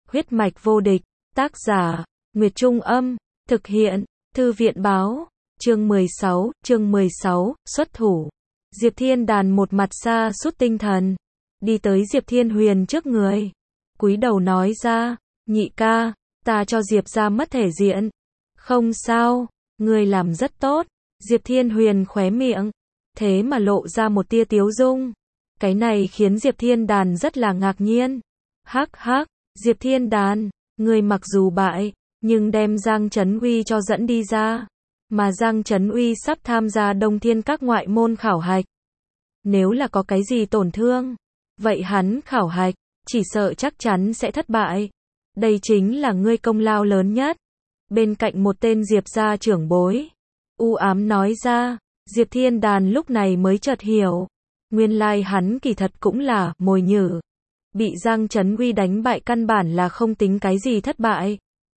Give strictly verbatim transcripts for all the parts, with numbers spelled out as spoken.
Huyết mạch vô địch, tác giả, Nguyệt Trung Âm, thực hiện, Thư viện Báo, chương mười sáu, chương mười sáu, xuất thủ. Diệp Thiên Đàn một mặt sa sút tinh thần, đi tới Diệp Thiên Huyền trước người, cúi đầu nói ra, nhị ca, ta cho Diệp gia mất thể diện. Không sao, ngươi làm rất tốt. Diệp Thiên Huyền khóe miệng, thế mà lộ ra một tia tiếu dung. Cái này khiến Diệp Thiên Đàn rất là ngạc nhiên. Hắc hắc, Diệp Thiên Đàn, ngươi mặc dù bại, nhưng đem Giang Trấn Uy cho dẫn đi ra. Mà Giang Trấn Uy sắp tham gia Đông Thiên các ngoại môn khảo hạch. Nếu là có cái gì tổn thương, vậy hắn khảo hạch, chỉ sợ chắc chắn sẽ thất bại. Đây chính là ngươi công lao lớn nhất. Bên cạnh một tên Diệp gia trưởng bối, u ám nói ra. Diệp Thiên Đàn lúc này mới chợt hiểu, nguyên lai hắn kỳ thật cũng là mồi nhử. Bị Giang Trấn Uy đánh bại căn bản là không tính cái gì thất bại.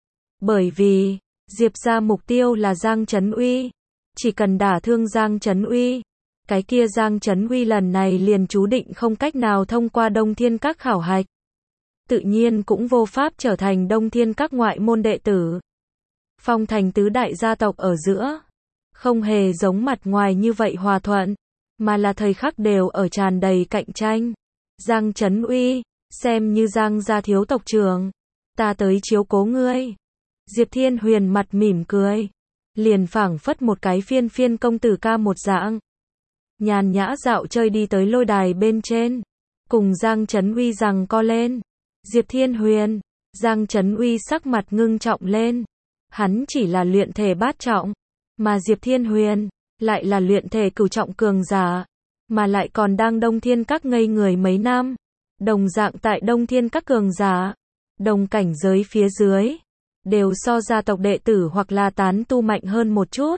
Bởi vì, Diệp gia mục tiêu là Giang Trấn Uy. Chỉ cần đả thương Giang Trấn Uy, cái kia Giang Trấn Uy lần này liền chú định không cách nào thông qua Đông Thiên các khảo hạch. Tự nhiên cũng vô pháp trở thành Đông Thiên các ngoại môn đệ tử. Phong thành tứ đại gia tộc ở giữa, không hề giống mặt ngoài như vậy hòa thuận, mà là thời khắc đều ở tràn đầy cạnh tranh. Giang Trấn Uy, xem như Giang gia thiếu tộc trưởng, ta tới chiếu cố ngươi. Diệp Thiên Huyền mặt mỉm cười, liền phảng phất một cái phiên phiên công tử ca một dạng. Nhàn nhã dạo chơi đi tới lôi đài bên trên, cùng Giang Trấn Uy giằng co lên. Diệp Thiên Huyền, Giang Trấn Uy sắc mặt ngưng trọng lên. Hắn chỉ là luyện thể bát trọng, mà Diệp Thiên Huyền lại là luyện thể cửu trọng cường giả, mà lại còn đang Đông Thiên các ngây người mấy năm. Đồng dạng tại Đông Thiên các cường giả, đồng cảnh giới phía dưới, đều so gia tộc đệ tử hoặc là tán tu mạnh hơn một chút.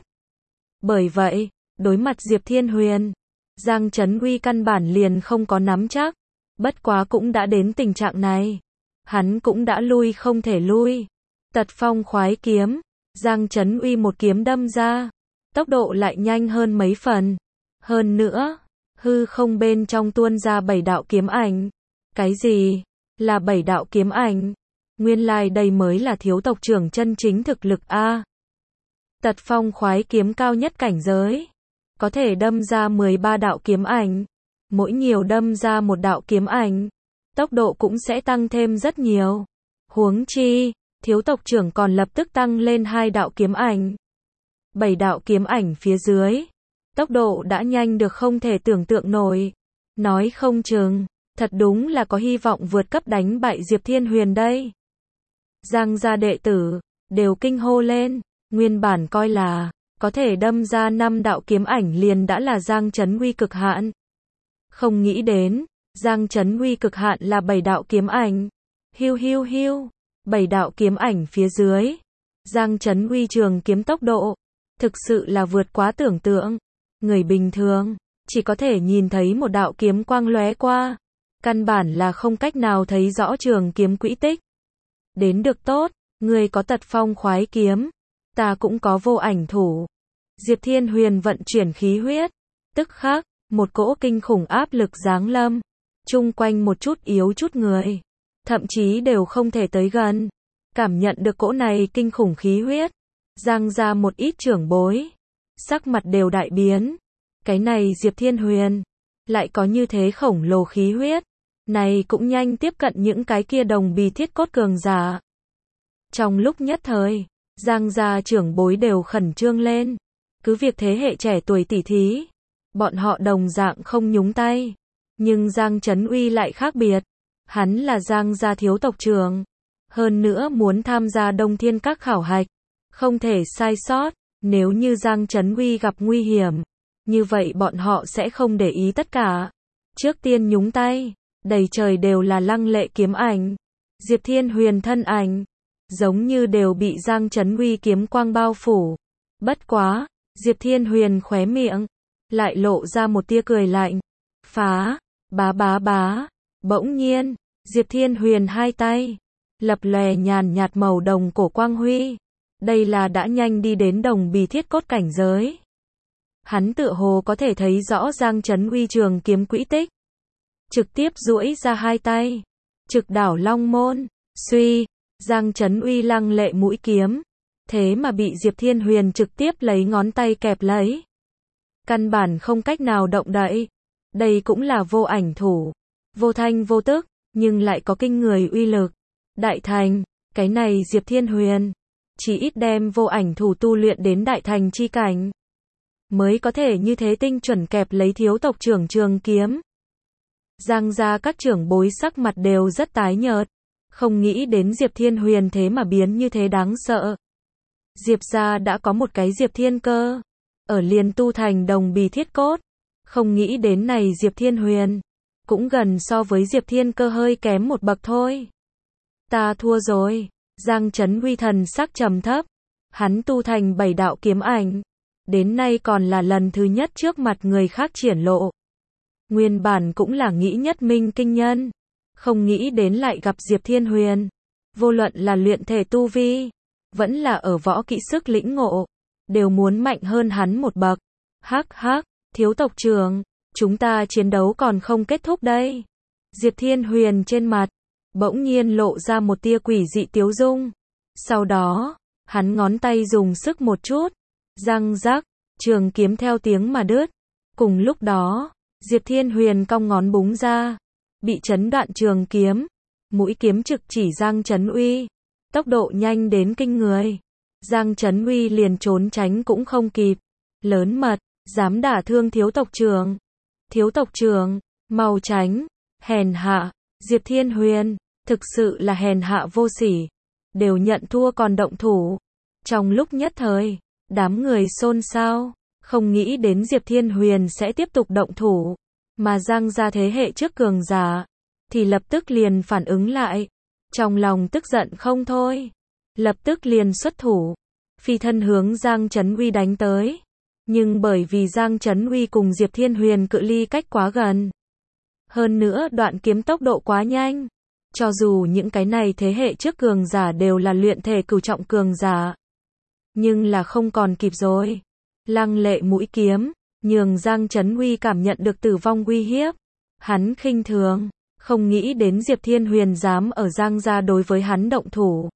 Bởi vậy, đối mặt Diệp Thiên Huyền, Giang Trấn Uy căn bản liền không có nắm chắc. Bất quá cũng đã đến tình trạng này, hắn cũng đã lui không thể lui. Tật phong khoái kiếm, Giang Trấn Uy một kiếm đâm ra, tốc độ lại nhanh hơn mấy phần. Hơn nữa, hư không bên trong tuôn ra bảy đạo kiếm ảnh. Cái gì là bảy đạo kiếm ảnh? Nguyên lai đây mới là thiếu tộc trưởng chân chính thực lực a. Tật phong khoái kiếm cao nhất cảnh giới, có thể đâm ra mười ba đạo kiếm ảnh. Mỗi nhiều đâm ra một đạo kiếm ảnh, tốc độ cũng sẽ tăng thêm rất nhiều. Huống chi, thiếu tộc trưởng còn lập tức tăng lên hai đạo kiếm ảnh. Bảy đạo kiếm ảnh phía dưới, tốc độ đã nhanh được không thể tưởng tượng nổi. Nói không chừng, thật đúng là có hy vọng vượt cấp đánh bại Diệp Thiên Huyền đây. Giang gia đệ tử đều kinh hô lên, nguyên bản coi là có thể đâm ra năm đạo kiếm ảnh liền đã là Giang Trấn Uy cực hạn. Không nghĩ đến, Giang Trấn Uy cực hạn là bảy đạo kiếm ảnh. Hiu hiu hiu, bảy đạo kiếm ảnh phía dưới, Giang Trấn Uy trường kiếm tốc độ, thực sự là vượt quá tưởng tượng. Người bình thường, chỉ có thể nhìn thấy một đạo kiếm quang lóe qua, căn bản là không cách nào thấy rõ trường kiếm quỹ tích. Đến được tốt, người có tật phong khoái kiếm, ta cũng có vô ảnh thủ. Diệp Thiên Huyền vận chuyển khí huyết, tức khắc, một cỗ kinh khủng áp lực giáng lâm, chung quanh một chút yếu chút người, thậm chí đều không thể tới gần. Cảm nhận được cỗ này kinh khủng khí huyết, Giang ra một ít trưởng bối, sắc mặt đều đại biến. Cái này Diệp Thiên Huyền, lại có như thế khổng lồ khí huyết, này cũng nhanh tiếp cận những cái kia đồng bì thiết cốt cường giả. Trong lúc nhất thời, Giang gia trưởng bối đều khẩn trương lên, cứ việc thế hệ trẻ tuổi tỉ thí, bọn họ đồng dạng không nhúng tay. Nhưng Giang Trấn Uy lại khác biệt, hắn là Giang gia thiếu tộc trưởng, hơn nữa muốn tham gia Đông Thiên các khảo hạch, không thể sai sót. Nếu như Giang Trấn Uy gặp nguy hiểm, như vậy bọn họ sẽ không để ý tất cả, trước tiên nhúng tay. Đầy trời đều là lăng lệ kiếm ảnh, Diệp Thiên Huyền thân ảnh, giống như đều bị Giang Trấn Uy kiếm quang bao phủ. Bất quá, Diệp Thiên Huyền khóe miệng, lại lộ ra một tia cười lạnh. Phá, bá bá bá, bỗng nhiên, Diệp Thiên Huyền hai tay, lập lòe nhàn nhạt màu đồng cổ quang huy. Đây là đã nhanh đi đến đồng bì thiết cốt cảnh giới. Hắn tựa hồ có thể thấy rõ Giang Trấn Uy trường kiếm quỹ tích. Trực tiếp duỗi ra hai tay, trực đảo long môn, Suy, Giang Trấn Uy lăng lệ mũi kiếm, thế mà bị Diệp Thiên Huyền trực tiếp lấy ngón tay kẹp lấy. Căn bản không cách nào động đậy. Đây cũng là vô ảnh thủ, vô thanh vô tức, nhưng lại có kinh người uy lực. Đại thành, cái này Diệp Thiên Huyền, chỉ ít đem vô ảnh thủ tu luyện đến đại thành chi cảnh, mới có thể như thế tinh chuẩn kẹp lấy thiếu tộc trưởng trường kiếm. Giang gia các trưởng bối sắc mặt đều rất tái nhợt, không nghĩ đến Diệp Thiên Huyền thế mà biến như thế đáng sợ. Diệp gia đã có một cái Diệp Thiên Cơ, ở liền tu thành đồng bì thiết cốt, không nghĩ đến này Diệp Thiên Huyền, cũng gần so với Diệp Thiên Cơ hơi kém một bậc thôi. Ta thua rồi, Giang Trấn Uy thần sắc trầm thấp, hắn tu thành bảy đạo kiếm ảnh, đến nay còn là lần thứ nhất trước mặt người khác triển lộ. Nguyên bản cũng là nghĩ nhất minh kinh nhân, không nghĩ đến lại gặp Diệp Thiên Huyền, vô luận là luyện thể tu vi, vẫn là ở võ kỹ sức lĩnh ngộ, đều muốn mạnh hơn hắn một bậc. Hắc hắc, thiếu tộc trưởng, chúng ta chiến đấu còn không kết thúc đây. Diệp Thiên Huyền trên mặt, bỗng nhiên lộ ra một tia quỷ dị tiếu dung. Sau đó, hắn ngón tay dùng sức một chút, răng rắc, trường kiếm theo tiếng mà đứt. Cùng lúc đó, Diệp Thiên Huyền cong ngón búng ra, bị chấn đoạn trường kiếm, mũi kiếm trực chỉ Giang Trấn Uy, tốc độ nhanh đến kinh người. Giang Trấn Uy liền trốn tránh cũng không kịp, lớn mật, dám đả thương thiếu tộc trưởng. Thiếu tộc trưởng, mau tránh, hèn hạ, Diệp Thiên Huyền, thực sự là hèn hạ vô sỉ, đều nhận thua còn động thủ. Trong lúc nhất thời, đám người xôn xao, không nghĩ đến Diệp Thiên Huyền sẽ tiếp tục động thủ, mà Giang gia thế hệ trước cường giả, thì lập tức liền phản ứng lại, trong lòng tức giận không thôi, lập tức liền xuất thủ, phi thân hướng Giang Trấn Uy đánh tới. Nhưng bởi vì Giang Trấn Uy cùng Diệp Thiên Huyền cự ly cách quá gần, hơn nữa đoạn kiếm tốc độ quá nhanh, cho dù những cái này thế hệ trước cường giả đều là luyện thể cửu trọng cường giả, nhưng là không còn kịp rồi. Lăng lệ mũi kiếm, nhường Giang Trấn Uy cảm nhận được tử vong uy hiếp. Hắn khinh thường, không nghĩ đến Diệp Thiên Huyền dám ở Giang gia đối với hắn động thủ.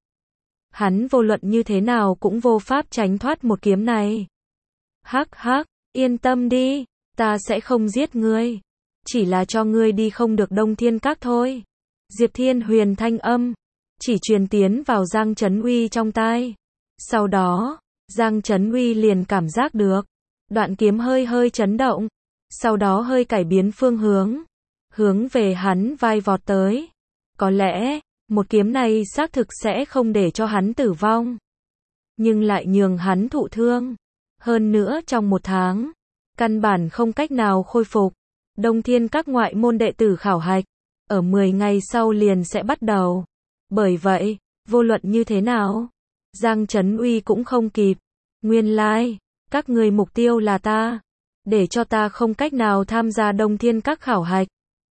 Hắn vô luận như thế nào cũng vô pháp tránh thoát một kiếm này. Hắc hắc, yên tâm đi, ta sẽ không giết ngươi, chỉ là cho ngươi đi không được Đông Thiên Các thôi. Diệp Thiên Huyền thanh âm chỉ truyền tiến vào Giang Trấn Uy trong tai. Sau đó, Giang Trấn Uy liền cảm giác được, đoạn kiếm hơi hơi chấn động, sau đó hơi cải biến phương hướng, hướng về hắn vai vọt tới. Có lẽ, một kiếm này xác thực sẽ không để cho hắn tử vong, nhưng lại nhường hắn thụ thương. Hơn nữa trong một tháng, căn bản không cách nào khôi phục. Đông Thiên Các ngoại môn đệ tử khảo hạch, ở mười ngày sau liền sẽ bắt đầu. Bởi vậy, vô luận như thế nào, Giang Trấn Uy cũng không kịp. Nguyên lai, like, các người mục tiêu là ta, để cho ta không cách nào tham gia Đông Thiên Các khảo hạch.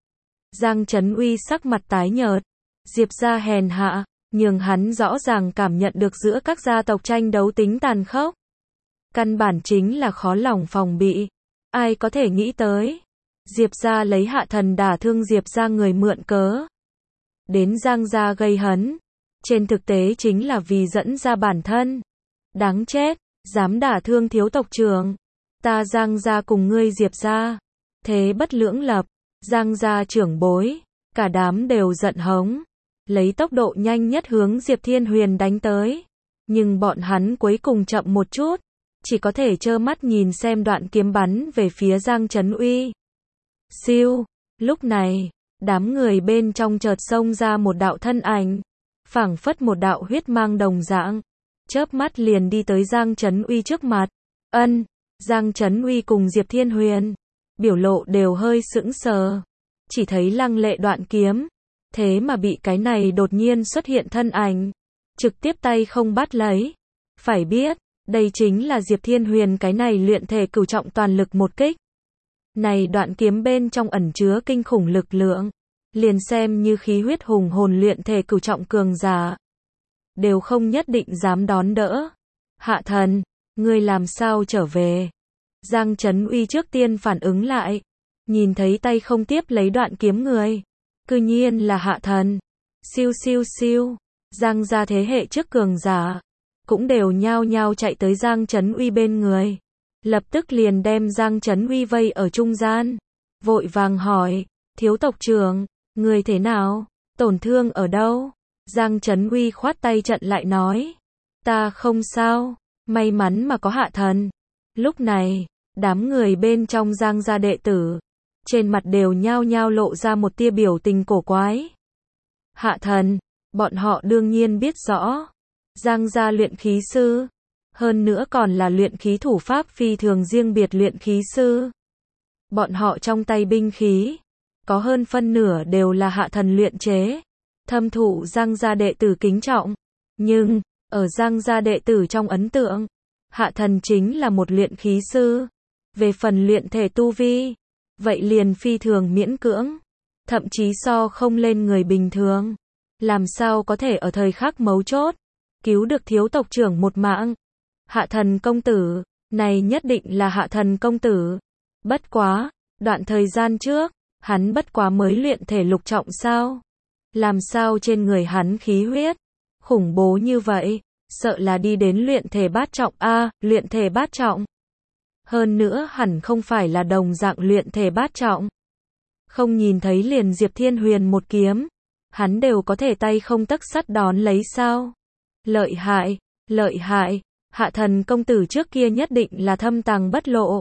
Giang Trấn Uy sắc mặt tái nhợt, Diệp gia hèn hạ, nhường hắn rõ ràng cảm nhận được giữa các gia tộc tranh đấu tính tàn khốc. Căn bản chính là khó lòng phòng bị. Ai có thể nghĩ tới, Diệp gia lấy hạ thần đả thương Diệp gia người mượn cớ, đến Giang gia gây hấn, trên thực tế chính là vì dẫn ra bản thân. Đáng chết, dám đả thương thiếu tộc trưởng, ta Giang gia cùng ngươi Diệp gia, thế bất lưỡng lập. Giang gia trưởng bối, cả đám đều giận hống, lấy tốc độ nhanh nhất hướng Diệp Thiên Huyền đánh tới. Nhưng bọn hắn cuối cùng chậm một chút, chỉ có thể trơ mắt nhìn xem đoạn kiếm bắn về phía Giang Trấn Uy. Siêu, lúc này, đám người bên trong chợt xông ra một đạo thân ảnh, phảng phất một đạo huyết mang đồng dạng, chớp mắt liền đi tới Giang Trấn Uy trước mặt. Ân, Giang Trấn Uy cùng Diệp Thiên Huyền, biểu lộ đều hơi sững sờ, chỉ thấy lăng lệ đoạn kiếm, thế mà bị cái này đột nhiên xuất hiện thân ảnh, trực tiếp tay không bắt lấy. Phải biết, đây chính là Diệp Thiên Huyền cái này luyện thể cửu trọng toàn lực một kích. Này đoạn kiếm bên trong ẩn chứa kinh khủng lực lượng, liền xem như khí huyết hùng hồn luyện thể cửu trọng cường giả, đều không nhất định dám đón đỡ. Hạ thần, ngươi làm sao trở về? Giang Trấn Uy trước tiên phản ứng lại, nhìn thấy tay không tiếp lấy đoạn kiếm người, cư nhiên là hạ thần. Siêu siêu siêu, Giang gia thế hệ trước cường giả, cũng đều nhao nhao chạy tới Giang Trấn Uy bên người. Lập tức liền đem Giang Trấn Uy vây ở trung gian. Vội vàng hỏi, thiếu tộc trưởng, người thế nào, tổn thương ở đâu? Giang Trấn Uy khoát tay trận lại nói, ta không sao, may mắn mà có Hạ Thần. Lúc này, đám người bên trong Giang gia đệ tử, trên mặt đều nhao nhao lộ ra một tia biểu tình cổ quái. Hạ Thần, bọn họ đương nhiên biết rõ, Giang gia luyện khí sư, hơn nữa còn là luyện khí thủ pháp phi thường riêng biệt luyện khí sư. Bọn họ trong tay binh khí, có hơn phân nửa đều là Hạ Thần luyện chế, thâm thụ Giang gia đệ tử kính trọng. Nhưng, ở Giang gia đệ tử trong ấn tượng, Hạ Thần chính là một luyện khí sư. Về phần luyện thể tu vi, vậy liền phi thường miễn cưỡng, thậm chí so không lên người bình thường. Làm sao có thể ở thời khắc mấu chốt, cứu được thiếu tộc trưởng một mạng. Hạ Thần công tử, này nhất định là Hạ Thần công tử. Bất quá, đoạn thời gian trước, hắn bất quá mới luyện thể lục trọng sao? Làm sao trên người hắn khí huyết khủng bố như vậy, sợ là đi đến luyện thể bát trọng a, luyện thể bát trọng. Hơn nữa hẳn không phải là đồng dạng luyện thể bát trọng. Không nhìn thấy liền Diệp Thiên Huyền một kiếm, hắn đều có thể tay không tấc sắt đón lấy sao? Lợi hại, lợi hại, Hạ Thần công tử trước kia nhất định là thâm tàng bất lộ.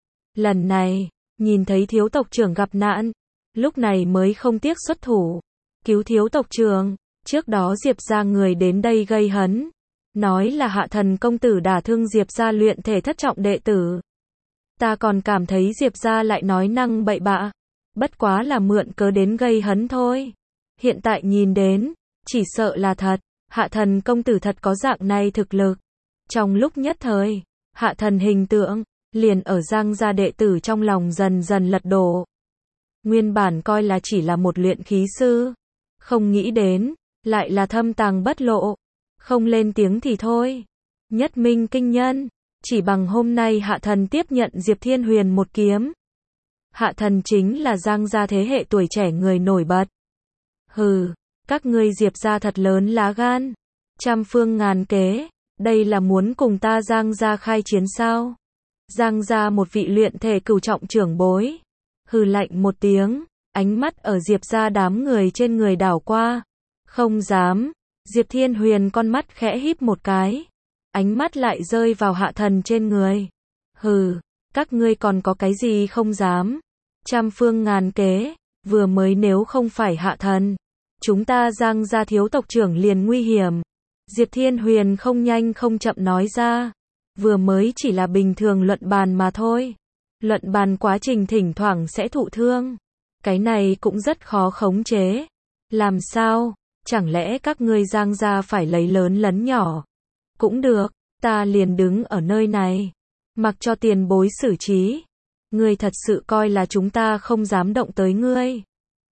Lần này, nhìn thấy thiếu tộc trưởng gặp nạn, lúc này mới không tiếc xuất thủ, cứu thiếu tộc trưởng. Trước đó Diệp gia người đến đây gây hấn, nói là Hạ Thần công tử đả thương Diệp gia luyện thể thất trọng đệ tử. Ta còn cảm thấy Diệp gia lại nói năng bậy bạ, bất quá là mượn cớ đến gây hấn thôi. Hiện tại nhìn đến, chỉ sợ là thật, Hạ Thần công tử thật có dạng này thực lực. Trong lúc nhất thời, Hạ Thần hình tượng, liền ở Giang gia đệ tử trong lòng dần dần lật đổ. Nguyên bản coi là chỉ là một luyện khí sư, không nghĩ đến, lại là thâm tàng bất lộ, không lên tiếng thì thôi. Nhất minh kinh nhân, chỉ bằng hôm nay Hạ Thần tiếp nhận Diệp Thiên Huyền một kiếm. Hạ Thần chính là Giang gia thế hệ tuổi trẻ người nổi bật. Hừ, các ngươi Diệp gia thật lớn lá gan, trăm phương ngàn kế, đây là muốn cùng ta Giang gia khai chiến sao? Giang gia một vị luyện thể cửu trọng trưởng bối, hừ lạnh một tiếng, ánh mắt ở Diệp gia đám người trên người đảo qua. Không dám. Diệp Thiên Huyền con mắt khẽ híp một cái, ánh mắt lại rơi vào Hạ Thần trên người. Hừ, các ngươi còn có cái gì không dám? Trăm phương ngàn kế, vừa mới nếu không phải Hạ Thần, chúng ta Giang gia thiếu tộc trưởng liền nguy hiểm. Diệp Thiên Huyền không nhanh không chậm nói ra, vừa mới chỉ là bình thường luận bàn mà thôi. Luận bàn quá trình thỉnh thoảng sẽ thụ thương, cái này cũng rất khó khống chế. Làm sao? Chẳng lẽ các ngươi Giang gia phải lấy lớn lấn nhỏ? Cũng được, ta liền đứng ở nơi này, mặc cho tiền bối xử trí. Ngươi thật sự coi là chúng ta không dám động tới ngươi?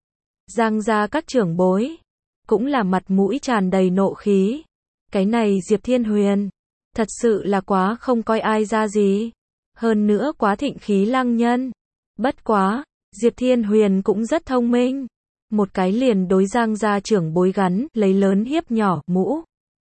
Giang gia các trưởng bối, cũng là mặt mũi tràn đầy nộ khí. Cái này Diệp Thiên Huyền, thật sự là quá không coi ai ra gì. Hơn nữa quá thịnh khí lăng nhân. Bất quá, Diệp Thiên Huyền cũng rất thông minh. Một cái liền đối Giang gia trưởng bối gắn, lấy lớn hiếp nhỏ, mũ.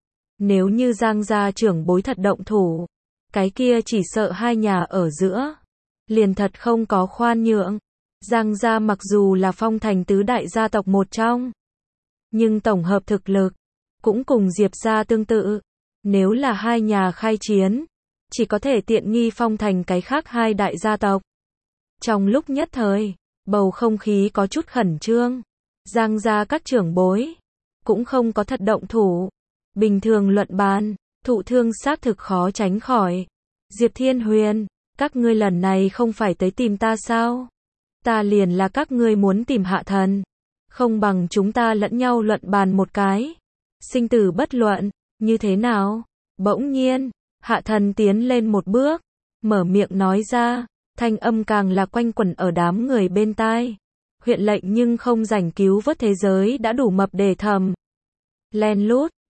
Nếu như Giang gia trưởng bối thật động thủ, cái kia chỉ sợ hai nhà ở giữa, liền thật không có khoan nhượng. Giang gia mặc dù là phong thành tứ đại gia tộc một trong, nhưng tổng hợp thực lực, cũng cùng Diệp gia tương tự. Nếu là hai nhà khai chiến, chỉ có thể tiện nghi phong thành cái khác hai đại gia tộc. Trong lúc nhất thời, bầu không khí có chút khẩn trương. Giang gia các trưởng bối, cũng không có thật động thủ. Bình thường luận bàn, thụ thương xác thực khó tránh khỏi. Diệp Thiên Huyền, các ngươi lần này không phải tới tìm ta sao? Ta liền là các ngươi muốn tìm Hạ Thần. Không bằng chúng ta lẫn nhau luận bàn một cái. Sinh tử bất luận, như thế nào? Bỗng nhiên, Hạ Thần tiến lên một bước, mở miệng nói ra, thanh âm càng là quanh quẩn ở đám người bên tai. Huyện lệnh nhưng không rảnh cứu vớt thế giới đã đủ mập để thầm. Len lút,